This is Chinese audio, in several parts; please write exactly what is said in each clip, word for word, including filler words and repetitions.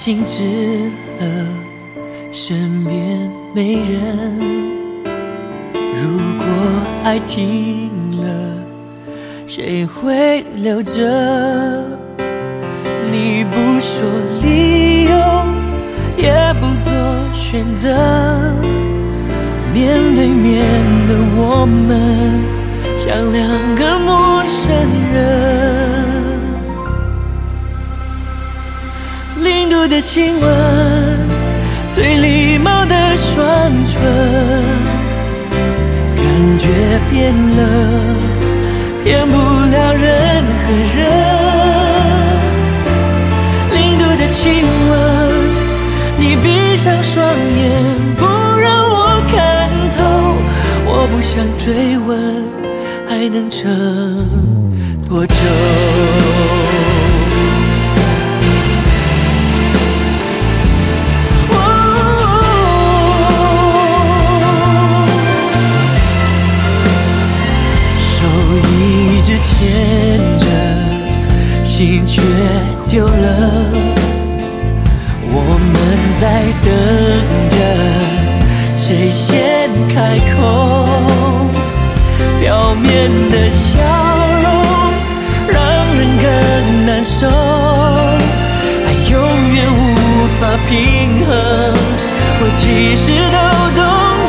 静止了，身边没人。如果爱停了，谁会留着？你不说理由，也不做选择，面对面的我们像两个陌生人。零度的亲吻，最礼貌的双唇，感觉变了，骗不了任何人。零度的亲吻，你闭上双眼，不让我看透。我不想追问，还能撑多久？牵着，心却丢了。我们在等着，谁先开口？表面的笑容让人更难受，爱永远无法平衡。我其实都懂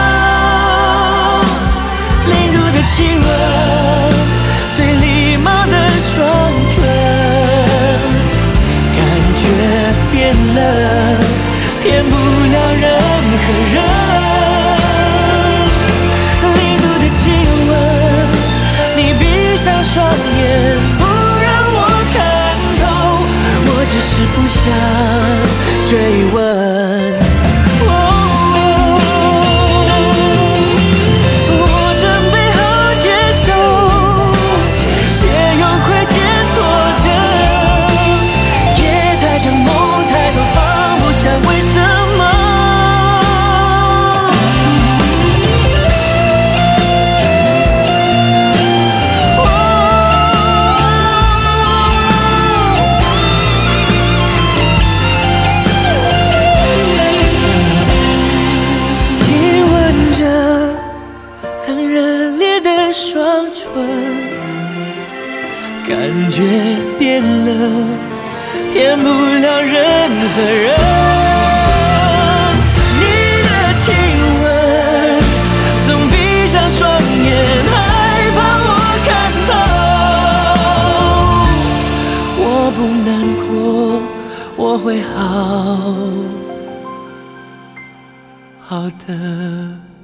得，零度的亲吻，最礼貌的双唇，感觉变了，骗不了任何人。零度的亲吻，你闭上双眼，不让我看透。我只是不想追问。双唇，感觉变了，骗不了任何人。你的亲吻，总闭上双眼，害怕我看透。我不难过，我会好好的。